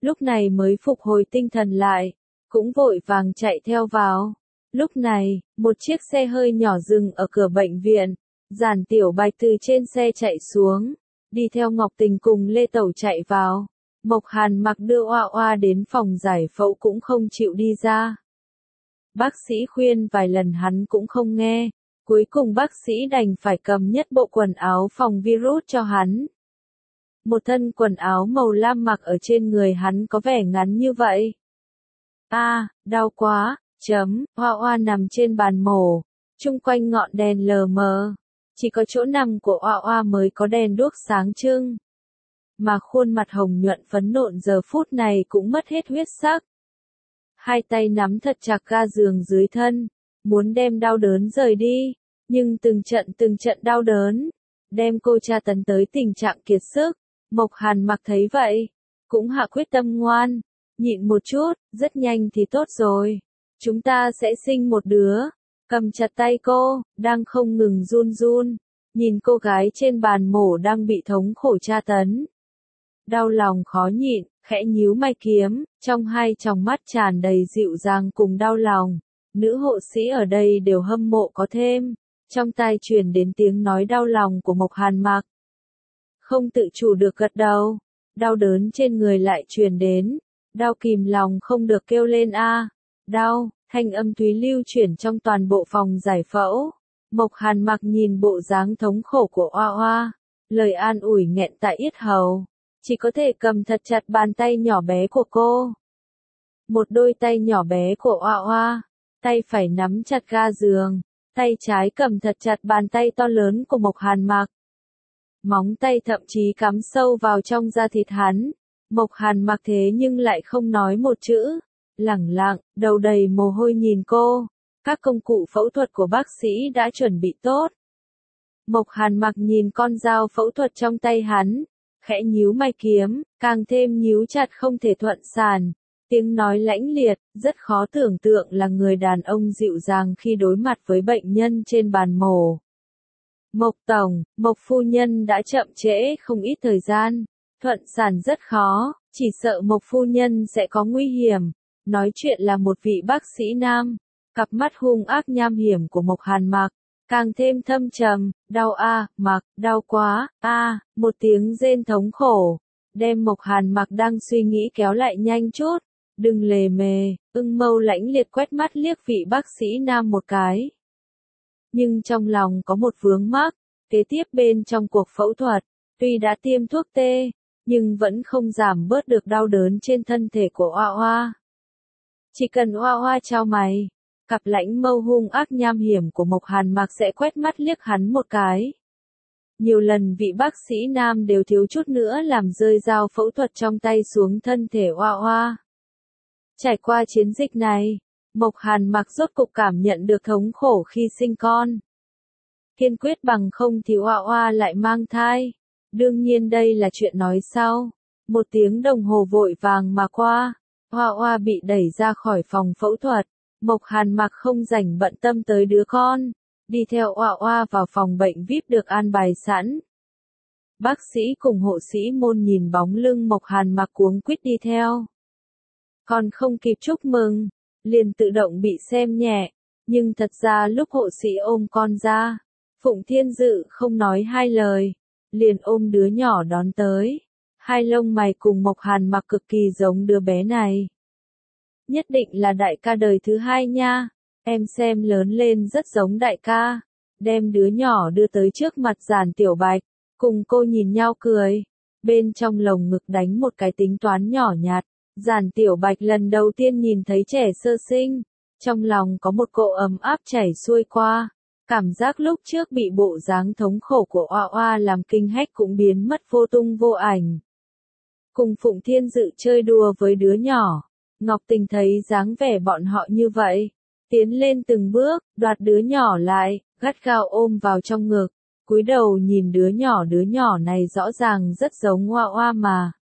lúc này mới phục hồi tinh thần lại, cũng vội vàng chạy theo vào. Lúc này, một chiếc xe hơi nhỏ dừng ở cửa bệnh viện, Giản Tiểu Bạch từ trên xe chạy xuống, đi theo Ngọc Tình cùng Lê Tẩu chạy vào. Mộc Hàn Mặc đưa Oa Oa đến phòng giải phẫu cũng không chịu đi ra. Bác sĩ khuyên vài lần hắn cũng không nghe, cuối cùng bác sĩ đành phải cầm nhất bộ quần áo phòng virus cho hắn. Một thân quần áo màu lam mặc ở trên người hắn có vẻ ngắn như vậy. A, à, đau quá, chấm, Oa Oa nằm trên bàn mổ, chung quanh ngọn đèn lờ mờ, chỉ có chỗ nằm của Oa Oa mới có đèn đuốc sáng trưng. Mà khuôn mặt hồng nhuận phấn nộn giờ phút này cũng mất hết huyết sắc. Hai tay nắm thật chặt ga giường dưới thân, muốn đem đau đớn rời đi, nhưng từng trận từng trận đau đớn, đem cô tra tấn tới tình trạng kiệt sức. Mộc Hàn Mặc thấy vậy, cũng hạ quyết tâm ngoan, nhịn một chút, rất nhanh thì tốt rồi. Chúng ta sẽ sinh một đứa. Cầm chặt tay cô, đang không ngừng run run, nhìn cô gái trên bàn mổ đang bị thống khổ tra tấn. Đau lòng khó nhịn, khẽ nhíu mày kiếm, trong hai tròng mắt tràn đầy dịu dàng cùng đau lòng. Nữ hộ sĩ ở đây đều hâm mộ có thêm, trong tai truyền đến tiếng nói đau lòng của Mộc Hàn Mặc. Không tự chủ được gật đầu, đau đớn trên người lại truyền đến, đau kìm lòng không được kêu lên a, đau, thanh âm Thúy lưu chuyển trong toàn bộ phòng giải phẫu. Mộc Hàn Mặc nhìn bộ dáng thống khổ của Oa Oa, lời an ủi nghẹn tại yết hầu, chỉ có thể cầm thật chặt bàn tay nhỏ bé của cô. Một đôi tay nhỏ bé của Oa Oa, tay phải nắm chặt ga giường, tay trái cầm thật chặt bàn tay to lớn của Mộc Hàn Mặc. Móng tay thậm chí cắm sâu vào trong da thịt hắn. Mộc Hàn Mặc thế nhưng lại không nói một chữ, lẳng lặng, đầu đầy mồ hôi nhìn cô. Các công cụ phẫu thuật của bác sĩ đã chuẩn bị tốt. Mộc Hàn Mặc nhìn con dao phẫu thuật trong tay hắn, khẽ nhíu mày kiếm, càng thêm nhíu chặt không thể thuận sàn. Tiếng nói lãnh liệt, rất khó tưởng tượng là người đàn ông dịu dàng khi đối mặt với bệnh nhân trên bàn mổ. Mộc Tổng, Mộc Phu Nhân đã chậm trễ không ít thời gian, thuận sản rất khó, chỉ sợ Mộc Phu Nhân sẽ có nguy hiểm. Nói chuyện là một vị bác sĩ nam, cặp mắt hung ác nham hiểm của Mộc Hàn Mặc, càng thêm thâm trầm, đau a, à, Mặc, đau quá, a, à, một tiếng rên thống khổ, đem Mộc Hàn Mặc đang suy nghĩ kéo lại nhanh chút, đừng lề mề, ưng mâu lãnh liệt quét mắt liếc vị bác sĩ nam một cái. Nhưng trong lòng có một vướng mắc, kế tiếp bên trong cuộc phẫu thuật, tuy đã tiêm thuốc tê, nhưng vẫn không giảm bớt được đau đớn trên thân thể của Oa Oa. Chỉ cần Oa Oa chau mày, cặp lãnh mâu hung ác nham hiểm của Mộc Hàn Mặc sẽ quét mắt liếc hắn một cái. Nhiều lần vị bác sĩ nam đều thiếu chút nữa làm rơi dao phẫu thuật trong tay xuống thân thể Oa Oa. Trải qua chiến dịch này, Mộc Hàn Mặc rốt cục cảm nhận được thống khổ khi sinh con. Kiên quyết bằng không thì Oa Oa lại mang thai. Đương nhiên đây là chuyện nói sau. Một tiếng đồng hồ vội vàng mà qua, Oa Oa bị đẩy ra khỏi phòng phẫu thuật. Mộc Hàn Mặc không rảnh bận tâm tới đứa con, đi theo Oa Oa vào phòng bệnh vi ai pi được an bài sẵn. Bác sĩ cùng hộ sĩ môn nhìn bóng lưng Mộc Hàn Mặc cuống quýt đi theo. Còn không kịp chúc mừng, liền tự động bị xem nhẹ, nhưng thật ra lúc hộ sĩ ôm con ra, Phụng Thiên Dự không nói hai lời, liền ôm đứa nhỏ đón tới. Hai lông mày cùng Mộc Hàn Mặc cực kỳ giống đứa bé này. Nhất định là đại ca đời thứ hai nha, em xem lớn lên rất giống đại ca. Đem đứa nhỏ đưa tới trước mặt Giản Tiểu Bạch, cùng cô nhìn nhau cười, bên trong lồng ngực đánh một cái tính toán nhỏ nhặt. Giản Tiểu Bạch lần đầu tiên nhìn thấy trẻ sơ sinh, trong lòng có một cỗ ấm áp chảy xuôi qua, cảm giác lúc trước bị bộ dáng thống khổ của Oa Oa làm kinh hách cũng biến mất vô tung vô ảnh. Cùng Phụng Thiên Dự chơi đùa với đứa nhỏ, Ngọc Tình thấy dáng vẻ bọn họ như vậy, tiến lên từng bước, đoạt đứa nhỏ lại, gắt gao ôm vào trong ngực, cúi đầu nhìn đứa nhỏ đứa nhỏ này rõ ràng rất giống Oa Oa mà.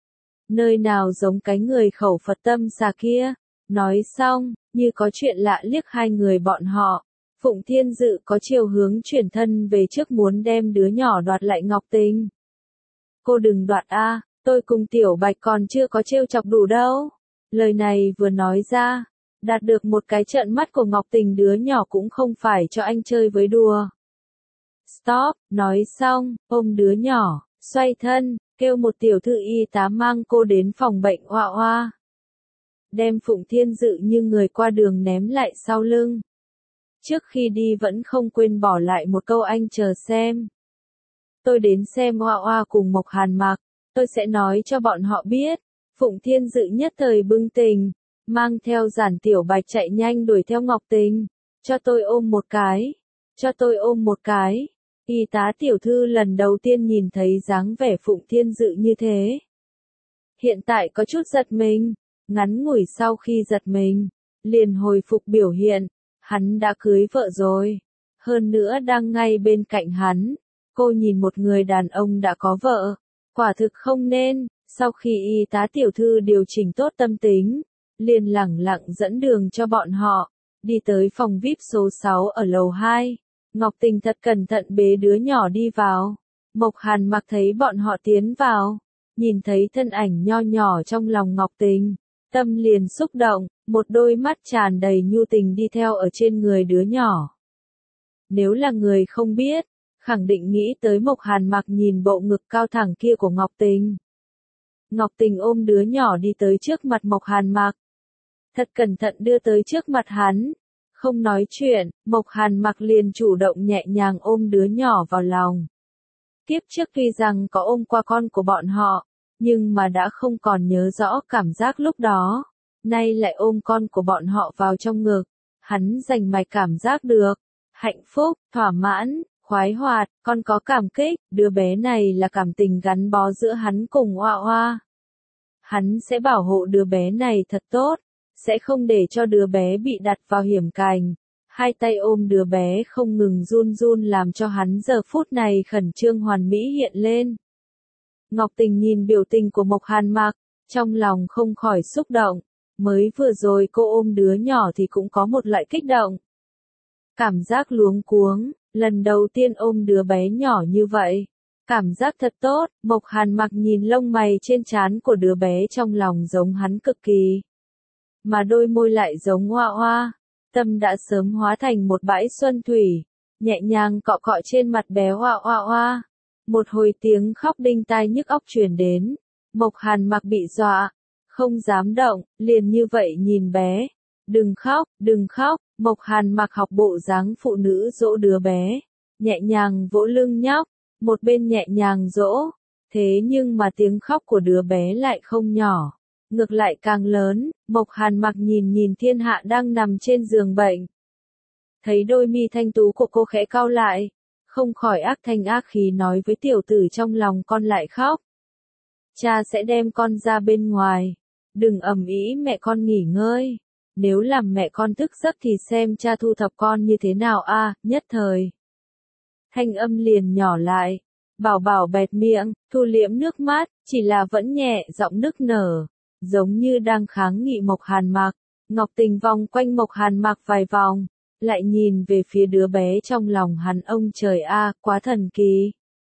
Nơi nào giống cái người khẩu Phật tâm xà kia. Nói xong, như có chuyện lạ liếc hai người bọn họ, Phụng Thiên Dự có chiều hướng chuyển thân về trước muốn đem đứa nhỏ đoạt lại Ngọc Tình. Cô đừng đoạt a, Tôi cùng Tiểu Bạch còn chưa có trêu chọc đủ đâu. Lời này vừa nói ra, đạt được một cái trợn mắt của Ngọc Tình, đứa nhỏ cũng không phải cho anh chơi với đùa. Stop, nói xong, ôm đứa nhỏ, xoay thân, kêu một tiểu thư y tá mang cô đến phòng bệnh Oa Oa. Đem Phụng Thiên Dự như người qua đường ném lại sau lưng. Trước khi đi vẫn không quên bỏ lại một câu anh chờ xem. Tôi đến xem Oa Oa cùng Mộc Hàn Mặc, tôi sẽ nói cho bọn họ biết. Phụng Thiên Dự nhất thời bừng tỉnh, mang theo Giản Tiểu Bạch chạy nhanh đuổi theo Ngọc Tình. Cho tôi ôm một cái, cho tôi ôm một cái. Y tá tiểu thư lần đầu tiên nhìn thấy dáng vẻ Phụng Thiên Dự như thế. Hiện tại có chút giật mình, ngắn ngủi sau khi giật mình, liền hồi phục biểu hiện, hắn đã cưới vợ rồi, hơn nữa đang ngay bên cạnh hắn. Cô nhìn một người đàn ông đã có vợ, quả thực không nên. Sau khi y tá tiểu thư điều chỉnh tốt tâm tính, liền lẳng lặng dẫn đường cho bọn họ, đi tới phòng vi ai pi số sáu ở lầu hai. Ngọc Tình thật cẩn thận bế đứa nhỏ đi vào. Mộc Hàn Mặc thấy bọn họ tiến vào, nhìn thấy thân ảnh nho nhỏ trong lòng Ngọc Tình, tâm liền xúc động, một đôi mắt tràn đầy nhu tình đi theo ở trên người đứa nhỏ. Nếu là người không biết, khẳng định nghĩ tới Mộc Hàn Mặc nhìn bộ ngực cao thẳng kia của Ngọc Tình. Ngọc Tình ôm đứa nhỏ đi tới trước mặt Mộc Hàn Mặc, thật cẩn thận đưa tới trước mặt hắn. Không nói chuyện, Mộc Hàn Mặc liền chủ động nhẹ nhàng ôm đứa nhỏ vào lòng. Kiếp trước tuy rằng có ôm qua con của bọn họ, nhưng mà đã không còn nhớ rõ cảm giác lúc đó. Nay lại ôm con của bọn họ vào trong ngực, hắn rành mạch cảm giác được. Hạnh phúc, thỏa mãn, khoái hoạt, còn có cảm kích, đứa bé này là cảm tình gắn bó giữa hắn cùng Oa Oa. Hắn sẽ bảo hộ đứa bé này thật tốt, sẽ không để cho đứa bé bị đặt vào hiểm cảnh. Hai tay ôm đứa bé không ngừng run run làm cho hắn giờ phút này khẩn trương hoàn mỹ hiện lên. Ngọc Tình nhìn biểu tình của Mộc Hàn Mặc, trong lòng không khỏi xúc động. Mới vừa rồi cô ôm đứa nhỏ thì cũng có một loại kích động. Cảm giác luống cuống, lần đầu tiên ôm đứa bé nhỏ như vậy. Cảm giác thật tốt, Mộc Hàn Mặc nhìn lông mày trên trán của đứa bé trong lòng giống hắn cực kỳ. Mà đôi môi lại giống Oa Oa, tâm đã sớm hóa thành một bãi xuân thủy, nhẹ nhàng cọ cọ trên mặt bé Oa Oa Oa. Một hồi tiếng khóc đinh tai nhức óc truyền đến, Mộc Hàn Mặc bị dọa, không dám động, liền như vậy nhìn bé. Đừng khóc, đừng khóc, Mộc Hàn Mặc học bộ dáng phụ nữ dỗ đứa bé, nhẹ nhàng vỗ lưng nhóc, một bên nhẹ nhàng dỗ, thế nhưng mà tiếng khóc của đứa bé lại không nhỏ, ngược lại càng lớn. Mộc Hàn Mặc nhìn nhìn Thiên Hạ đang nằm trên giường bệnh, thấy đôi mi thanh tú của cô khẽ cau lại, không khỏi ác thanh ác khí nói với tiểu tử trong lòng con lại khóc. Cha sẽ đem con ra bên ngoài, đừng ầm ĩ, mẹ con nghỉ ngơi. Nếu làm mẹ con thức giấc thì xem cha thu thập con như thế nào a. À, nhất thời. Thanh âm liền nhỏ lại, bảo bảo bẹt miệng, thu liễm nước mắt, chỉ là vẫn nhẹ giọng nức nở, giống như đang kháng nghị Mộc Hàn Mặc. Ngọc Tình vòng quanh Mộc Hàn Mặc vài vòng, lại nhìn về phía đứa bé trong lòng hắn. Ông trời a, à, quá thần kỳ.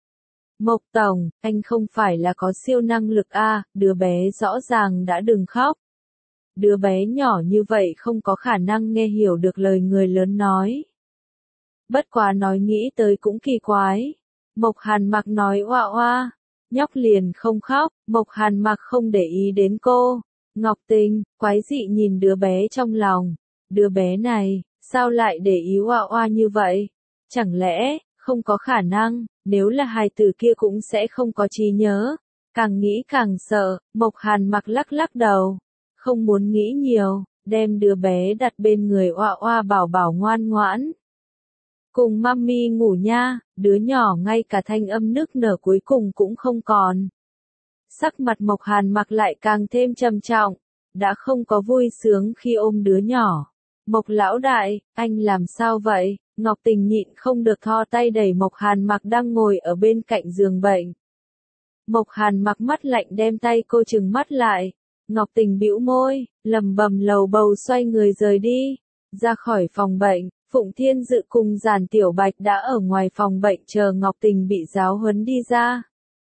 Mộc Tổng, anh không phải là có siêu năng lực a, à, đứa bé rõ ràng đã đừng khóc. Đứa bé nhỏ như vậy không có khả năng nghe hiểu được lời người lớn nói. Bất quá nói nghĩ tới cũng kỳ quái. Mộc Hàn Mặc nói Oa Oa, nhóc liền không khóc. Mộc Hàn Mặc không để ý đến cô. Ngọc Tình, quái dị nhìn đứa bé trong lòng. Đứa bé này, sao lại để ý Oa Oa như vậy? Chẳng lẽ, không có khả năng, nếu là hài tử kia cũng sẽ không có trí nhớ. Càng nghĩ càng sợ, Mộc Hàn Mặc lắc lắc đầu. Không muốn nghĩ nhiều, đem đứa bé đặt bên người Oa Oa bảo bảo ngoan ngoãn. Cùng mami ngủ nha, đứa nhỏ ngay cả thanh âm nức nở cuối cùng cũng không còn. Sắc mặt Mộc Hàn Mặc lại càng thêm trầm trọng, đã không có vui sướng khi ôm đứa nhỏ. Mộc lão đại, anh làm sao vậy? Ngọc Tình nhịn không được thò tay đẩy Mộc Hàn Mặc đang ngồi ở bên cạnh giường bệnh. Mộc Hàn Mặc mắt lạnh đem tay cô trừng mắt lại. Ngọc Tình bĩu môi, lầm bầm lầu bầu xoay người rời đi. Ra khỏi phòng bệnh, Phụng Thiên Dự cùng Giản Tiểu Bạch đã ở ngoài phòng bệnh chờ Ngọc Tình bị giáo huấn đi ra.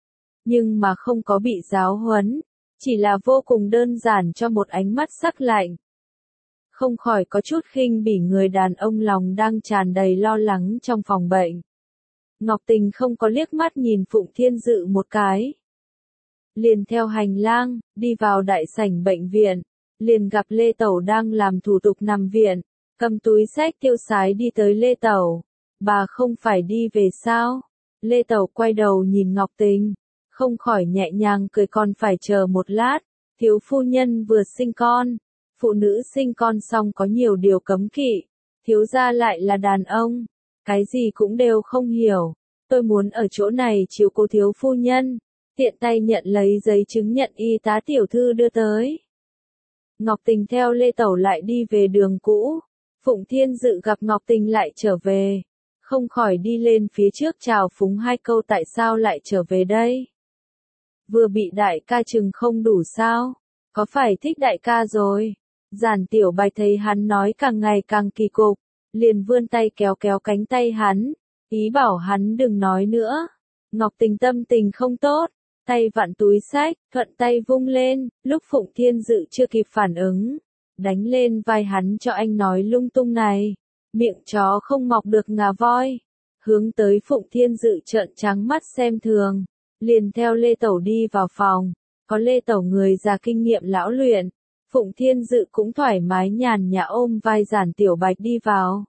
nhưng mà không có bị giáo huấn, chỉ là vô cùng đơn giản cho một ánh mắt sắc lạnh. Không khỏi có chút khinh bỉ người đàn ông lòng đang tràn đầy lo lắng trong phòng bệnh. Ngọc Tình không có liếc mắt nhìn Phụng Thiên Dự một cái. Liền theo hành lang, đi vào đại sảnh bệnh viện, liền gặp Lê Tẩu đang làm thủ tục nằm viện, cầm túi xách tiêu sái đi tới Lê Tẩu. Bà không phải đi về sao? Lê Tẩu quay đầu nhìn Ngọc Tình, không khỏi nhẹ nhàng cười, còn phải chờ một lát, thiếu phu nhân vừa sinh con. Phụ nữ sinh con xong có nhiều điều cấm kỵ, thiếu gia lại là đàn ông, cái gì cũng đều không hiểu. Tôi muốn ở chỗ này chiếu cố thiếu phu nhân, tiện tay nhận lấy giấy chứng nhận y tá tiểu thư đưa tới. Ngọc Tình theo Lê Tẩu lại đi về đường cũ, Phụng Thiên Dự gặp Ngọc Tình lại trở về, không khỏi đi lên phía trước chào phúng hai câu, tại sao lại trở về đây? Vừa bị đại ca chừng không đủ sao? Có phải thích đại ca rồi? Giản Tiểu Bạch thấy hắn nói càng ngày càng kỳ cục, liền vươn tay kéo kéo cánh tay hắn, ý bảo hắn đừng nói nữa. Ngọc Tình tâm tình không tốt, tay vặn túi xách, thuận tay vung lên, lúc Phụng Thiên Dự chưa kịp phản ứng, đánh lên vai hắn, cho anh nói lung tung này, miệng chó không mọc được ngà voi. Hướng tới Phụng Thiên Dự trợn trắng mắt xem thường, liền theo Lê Tẩu đi vào phòng. Có Lê Tẩu người già kinh nghiệm lão luyện, Phụng Thiên Dự cũng thoải mái nhàn nhã ôm vai Giản Tiểu Bạch đi vào.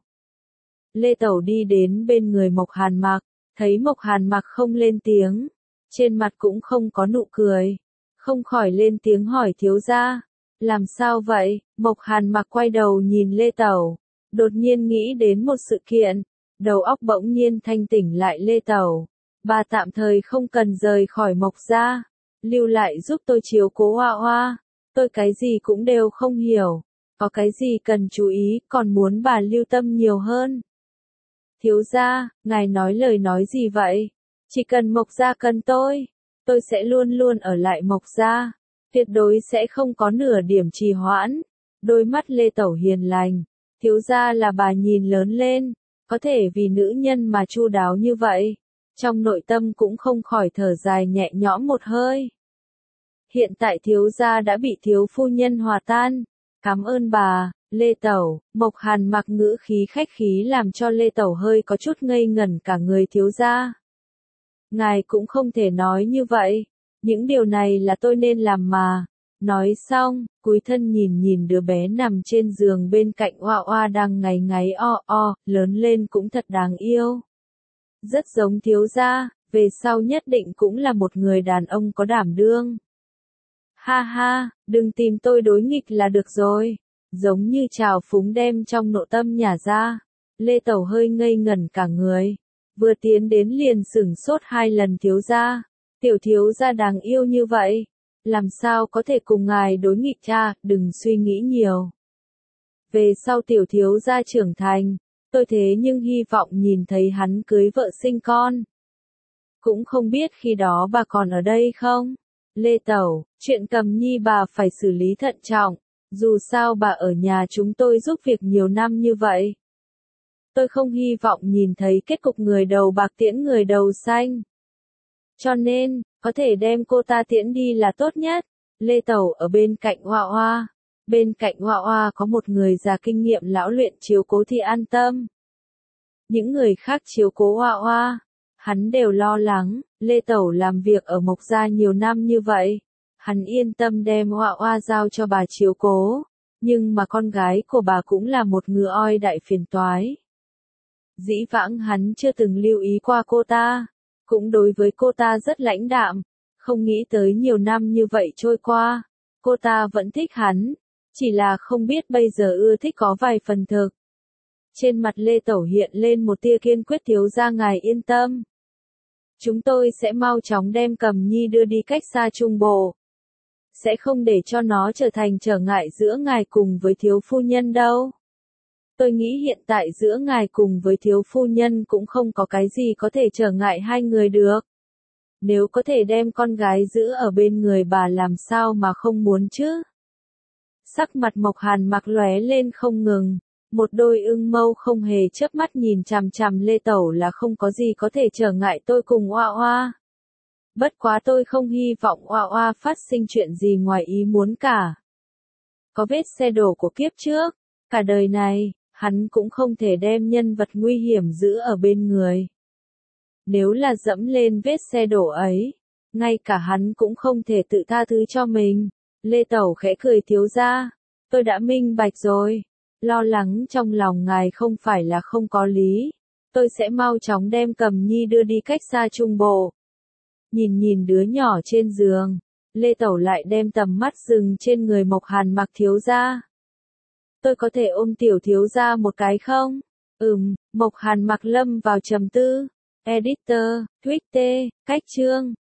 Lê Tẩu đi đến bên người Mộc Hàn Mặc, thấy Mộc Hàn Mặc không lên tiếng, trên mặt cũng không có nụ cười, không khỏi lên tiếng hỏi thiếu gia, làm sao vậy? Mộc Hàn Mặc quay đầu nhìn Lê Tẩu, đột nhiên nghĩ đến một sự kiện, đầu óc bỗng nhiên thanh tỉnh lại. Lê Tẩu, bà tạm thời không cần rời khỏi Mộc gia, lưu lại giúp tôi chiếu cố Hoa Hoa, tôi cái gì cũng đều không hiểu, có cái gì cần chú ý, còn muốn bà lưu tâm nhiều hơn. Thiếu gia, ngài nói lời nói gì vậy? Chỉ cần Mộc gia cần tôi, tôi sẽ luôn luôn ở lại Mộc gia, tuyệt đối sẽ không có nửa điểm trì hoãn. Đôi mắt Lê Tẩu hiền lành, thiếu gia là bà nhìn lớn lên, có thể vì nữ nhân mà chu đáo như vậy, trong nội tâm cũng không khỏi thở dài nhẹ nhõm một hơi. Hiện tại thiếu gia đã bị thiếu phu nhân hòa tan, cảm ơn bà. Lê Tẩu, Mộc Hàn Mặc ngữ khí khách khí làm cho Lê Tẩu hơi có chút ngây ngẩn cả người. Thiếu gia, ngài cũng không thể nói như vậy, những điều này là tôi nên làm mà. Nói xong, cúi thân nhìn nhìn đứa bé nằm trên giường bên cạnh Hoa Hoa đang ngáy ngáy o o, lớn lên cũng thật đáng yêu. Rất giống thiếu gia, về sau nhất định cũng là một người đàn ông có đảm đương. Ha ha, đừng tìm tôi đối nghịch là được rồi. Giống như trào phúng đem trong nội tâm nhả ra. Lê Tẩu hơi ngây ngẩn cả người, vừa tiến đến liền sửng sốt hai lần. Thiếu gia, tiểu thiếu gia đáng yêu như vậy, làm sao có thể cùng ngài đối nghịch? Cha, đừng suy nghĩ nhiều. Về sau tiểu thiếu gia trưởng thành, tôi thế nhưng hy vọng nhìn thấy hắn cưới vợ sinh con. Cũng không biết khi đó bà còn ở đây không? Lê Tẩu, chuyện Cầm Nhi bà phải xử lý thận trọng. Dù sao bà ở nhà chúng tôi giúp việc nhiều năm như vậy. Tôi không hy vọng nhìn thấy kết cục người đầu bạc tiễn người đầu xanh. Cho nên, có thể đem cô ta tiễn đi là tốt nhất. Lê Tẩu ở bên cạnh Hoa Hoa. Bên cạnh Hoa Hoa có một người già kinh nghiệm lão luyện chiếu cố thì an tâm. Những người khác chiếu cố Hoa Hoa, hắn đều lo lắng. Lê Tẩu làm việc ở Mộc gia nhiều năm như vậy. Hắn yên tâm đem Hoa Hoa giao cho bà chiếu cố, nhưng mà con gái của bà cũng là một ngựa oi đại phiền toái. Dĩ vãng hắn chưa từng lưu ý qua cô ta, cũng đối với cô ta rất lãnh đạm, không nghĩ tới nhiều năm như vậy trôi qua, cô ta vẫn thích hắn, chỉ là không biết bây giờ ưa thích có vài phần thực. Trên mặt Lê Tẩu hiện lên một tia kiên quyết. Thiếu gia ngài yên tâm. Chúng tôi sẽ mau chóng đem Cầm Nhi đưa đi cách xa Trung Bộ. Sẽ không để cho nó trở thành trở ngại giữa ngài cùng với thiếu phu nhân đâu. Tôi nghĩ hiện tại giữa ngài cùng với thiếu phu nhân cũng không có cái gì có thể trở ngại hai người được. Nếu có thể đem con gái giữ ở bên người bà làm sao mà không muốn chứ. Sắc mặt Mộc Hàn Mặc lóe lên không ngừng, một đôi ưng mâu không hề chớp mắt nhìn chằm chằm Lê Tẩu, là không có gì có thể trở ngại tôi cùng Hoa Hoa. Bất quá tôi không hy vọng oa oa phát sinh chuyện gì ngoài ý muốn cả. Có vết xe đổ của kiếp trước, cả đời này, hắn cũng không thể đem nhân vật nguy hiểm giữ ở bên người. Nếu là dẫm lên vết xe đổ ấy, ngay cả hắn cũng không thể tự tha thứ cho mình. Lê Tẩu khẽ cười thiếu gia, tôi đã minh bạch rồi. Lo lắng trong lòng ngài không phải là không có lý. Tôi sẽ mau chóng đem Cầm Nhi đưa đi cách xa Trung Bộ. Nhìn nhìn đứa nhỏ trên giường, Lê Tẩu lại đem tầm mắt dừng trên người Mộc Hàn Mặc thiếu gia. Tôi có thể ôm tiểu thiếu gia một cái không? Ừm, Mộc Hàn Mặc lâm vào trầm tư. Editor, Twitter, cách chương.